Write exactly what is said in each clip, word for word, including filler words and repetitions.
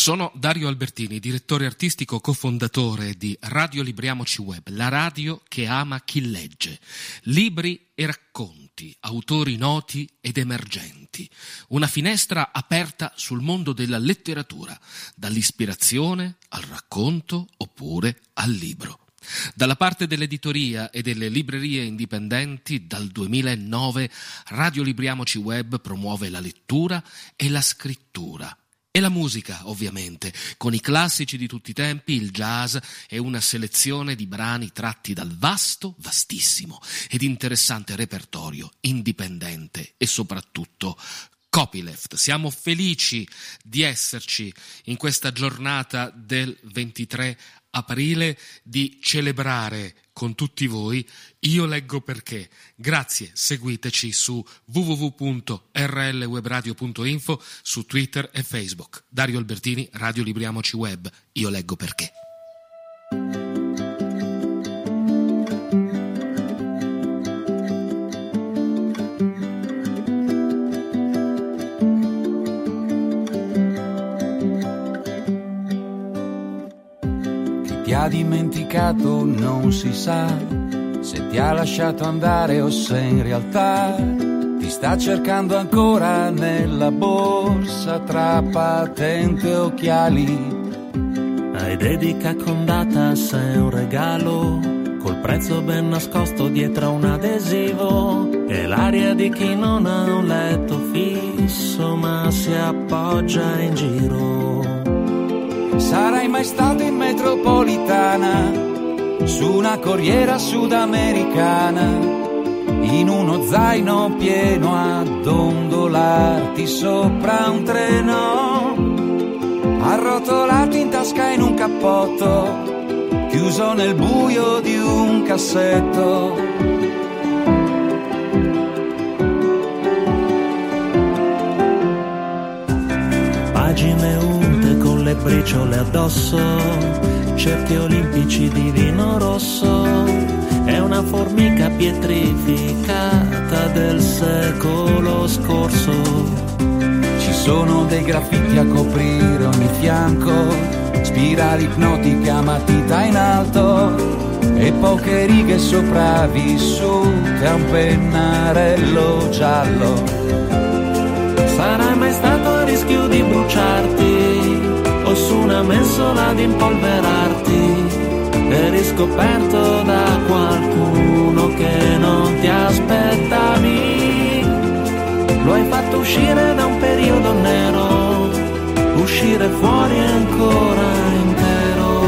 Sono Dario Albertini, direttore artistico cofondatore di Radio Libriamoci Web, la radio che ama chi legge. Libri e racconti, autori noti ed emergenti. Una finestra aperta sul mondo della letteratura, dall'ispirazione al racconto oppure al libro. Dalla parte dell'editoria e delle librerie indipendenti, dal duemilanove Radio Libriamoci Web promuove la lettura e la scrittura. E la musica, ovviamente, con i classici di tutti i tempi, il jazz e una selezione di brani tratti dal vasto, vastissimo ed interessante repertorio indipendente e soprattutto copyleft. Siamo felici di esserci in questa giornata del ventitré aprile, di celebrare con tutti voi Io leggo perché. Grazie, seguiteci su w w w punto r l webradio punto info, su Twitter e Facebook. Dario Albertini, Radio Libriamoci Web. Io leggo perché. Ti ha dimenticato non si sa se ti ha lasciato andare o se in realtà ti sta cercando ancora nella borsa tra patente e occhiali. Hai dedica con data, sei un regalo col prezzo ben nascosto dietro un adesivo. E l'aria di chi non ha un letto fisso ma si appoggia in giro. Sarai mai stato in metropolitana, su una corriera sudamericana, in uno zaino pieno a dondolarti sopra un treno, arrotolati in tasca in un cappotto, chiuso nel buio di un cassetto. Pagine unte con le briciole addosso, cerchi olimpici di vino rosso, è una formica pietrificata del secolo scorso. Ci sono dei graffiti a coprire ogni fianco, spirali ipnotica matita in alto e poche righe sopravvissute a un pennarello giallo. Sarai mai stato a rischio di bruciarti o su una mensola di impolverarti e riscoperto da qualcuno che non ti aspettavi? Lo hai fatto uscire da un periodo nero, uscire fuori ancora intero.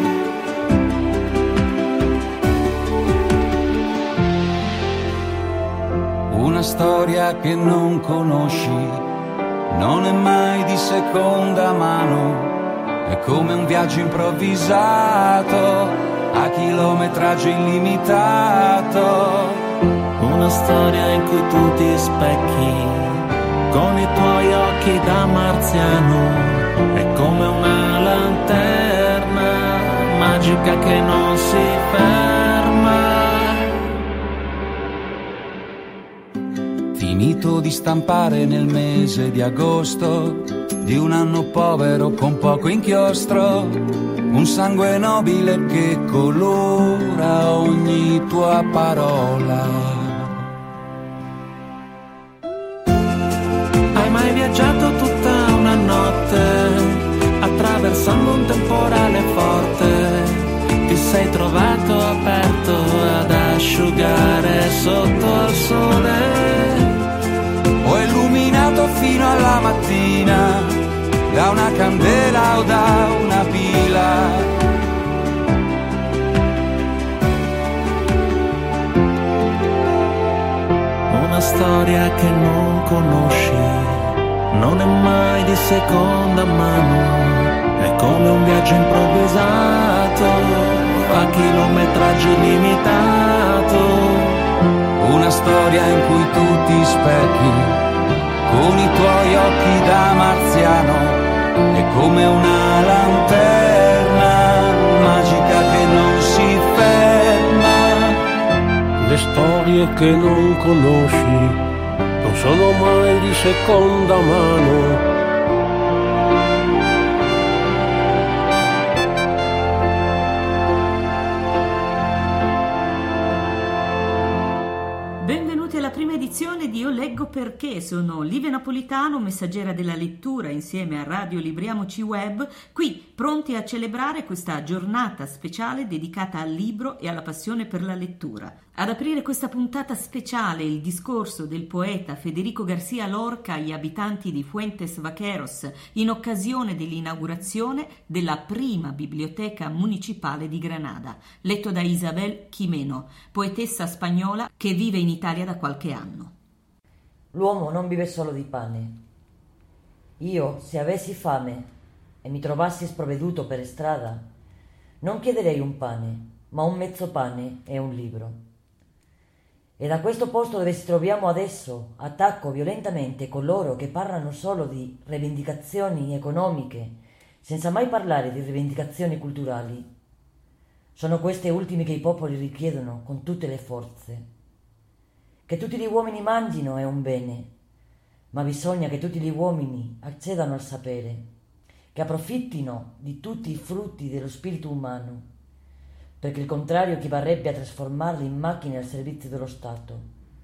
Una storia che non conosci non è mai di seconda mano, è come un viaggio improvvisato a chilometraggio illimitato. Una storia in cui tu ti specchi con i tuoi occhi da marziano, è come una lanterna magica che non si ferma. Finito di stampare nel mese di agosto di un anno povero con poco inchiostro, un sangue nobile che colora ogni tua parola. Hai mai viaggiato tutta una notte attraversando un temporale forte? Ti sei trovato aperto ad asciugare sotto al sole? O illuminato fino alla mattina da una candela o da una pila? Una storia che non conosci non è mai di seconda mano, è come un viaggio improvvisato a chilometraggio illimitato. Una storia in cui tu ti specchi con i tuoi occhi da marziano, è come una lanterna magica che non si ferma. Le storie che non conosci non sono mai di seconda mano, perché. Sono Livia Napolitano, messaggera della lettura insieme a Radio Libriamoci Web, qui pronti a celebrare questa giornata speciale dedicata al libro e alla passione per la lettura. Ad aprire questa puntata speciale il discorso del poeta Federico García Lorca agli abitanti di Fuentes Vaqueros in occasione dell'inaugurazione della prima biblioteca municipale di Granada, letto da Isabel Jimeno, poetessa spagnola che vive in Italia da qualche anno. L'uomo non vive solo di pane. Io, se avessi fame e mi trovassi sprovveduto per strada, non chiederei un pane, ma un mezzo pane e un libro. E da questo posto dove ci troviamo adesso attacco violentamente coloro che parlano solo di rivendicazioni economiche, senza mai parlare di rivendicazioni culturali. Sono queste ultime che i popoli richiedono con tutte le forze. Che tutti gli uomini mangino è un bene, ma bisogna che tutti gli uomini accedano al sapere, che approfittino di tutti i frutti dello spirito umano, perché il contrario equivarrebbe a trasformarli in macchine al servizio dello Stato,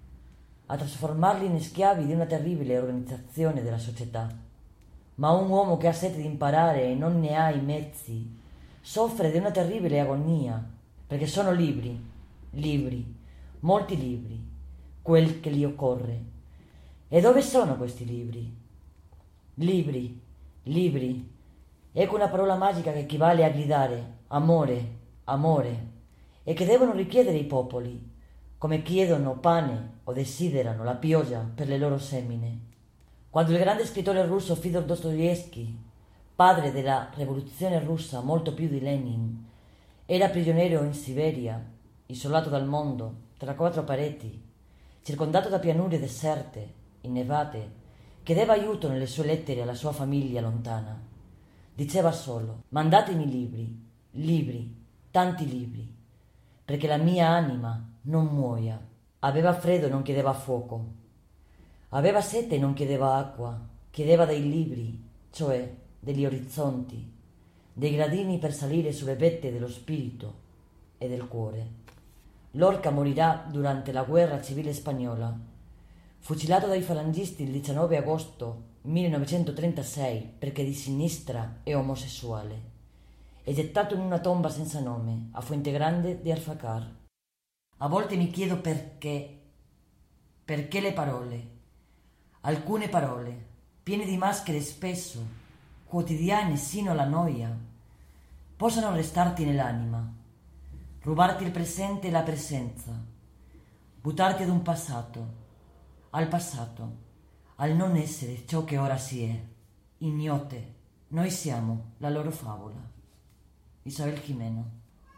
a trasformarli in schiavi di una terribile organizzazione della società. Ma un uomo che ha sete di imparare e non ne ha i mezzi soffre di una terribile agonia, perché sono libri, libri, molti libri, quel che gli occorre. E dove sono questi libri? Libri, libri, ecco una parola magica che equivale a gridare amore, amore, e che devono richiedere i popoli, come chiedono pane o desiderano la pioggia per le loro semine. Quando il grande scrittore russo Fyodor Dostoevskij, padre della rivoluzione russa molto più di Lenin, era prigioniero in Siberia, isolato dal mondo, tra quattro pareti, circondato da pianure deserte, innevate, chiedeva aiuto nelle sue lettere alla sua famiglia lontana. Diceva solo: mandatemi libri, libri, tanti libri, perché la mia anima non muoia. Aveva freddo e non chiedeva fuoco. Aveva sete e non chiedeva acqua, chiedeva dei libri, cioè degli orizzonti, dei gradini per salire sulle vette dello spirito e del cuore. Lorca morirà durante la guerra civile spagnola, fucilato dai falangisti il diciannove agosto millenovecentotrentasei perché di sinistra e omosessuale, e gettato in una tomba senza nome a Fuente Grande di Alfacar. A volte mi chiedo perché, perché le parole, alcune parole, piene di maschere spesso, quotidiane sino alla noia, possano restarti nell'anima, rubarti il presente e la presenza, buttarti ad un passato, al passato, al non essere ciò che ora si è, ignote. Noi siamo la loro favola. Isabel Jimeno.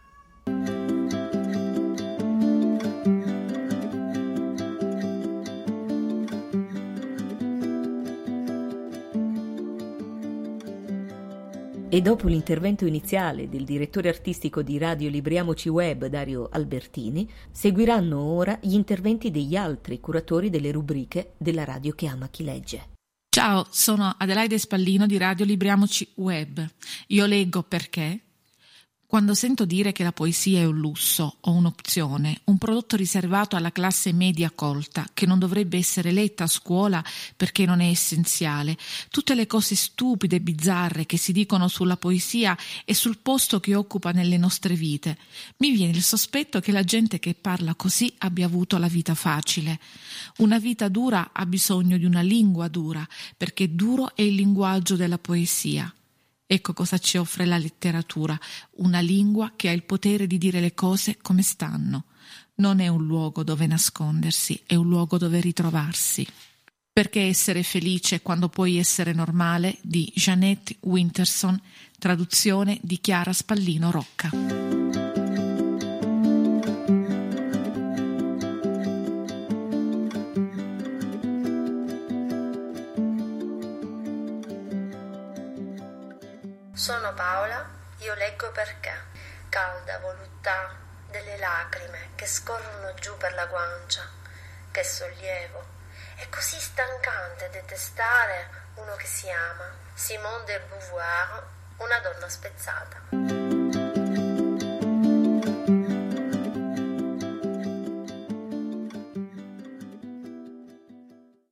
E dopo l'intervento iniziale del direttore artistico di Radio Libriamoci Web, Dario Albertini, seguiranno ora gli interventi degli altri curatori delle rubriche della radio che ama chi legge. Ciao, sono Adelaide Spallino di Radio Libriamoci Web. Io leggo perché quando sento dire che la poesia è un lusso o un'opzione, un prodotto riservato alla classe media colta, che non dovrebbe essere letta a scuola perché non è essenziale, tutte le cose stupide e bizzarre che si dicono sulla poesia e sul posto che occupa nelle nostre vite, mi viene il sospetto che la gente che parla così abbia avuto la vita facile. Una vita dura ha bisogno di una lingua dura, perché duro è il linguaggio della poesia. Ecco cosa ci offre la letteratura, una lingua che ha il potere di dire le cose come stanno. Non è un luogo dove nascondersi, è un luogo dove ritrovarsi. Perché essere felice quando puoi essere normale? Di Jeanette Winterson, traduzione di Chiara Spallino Rocca. Sono Paola, io leggo perché. Calda voluttà delle lacrime che scorrono giù per la guancia. Che sollievo. È così stancante detestare uno che si ama. Simone de Beauvoir, una donna spezzata.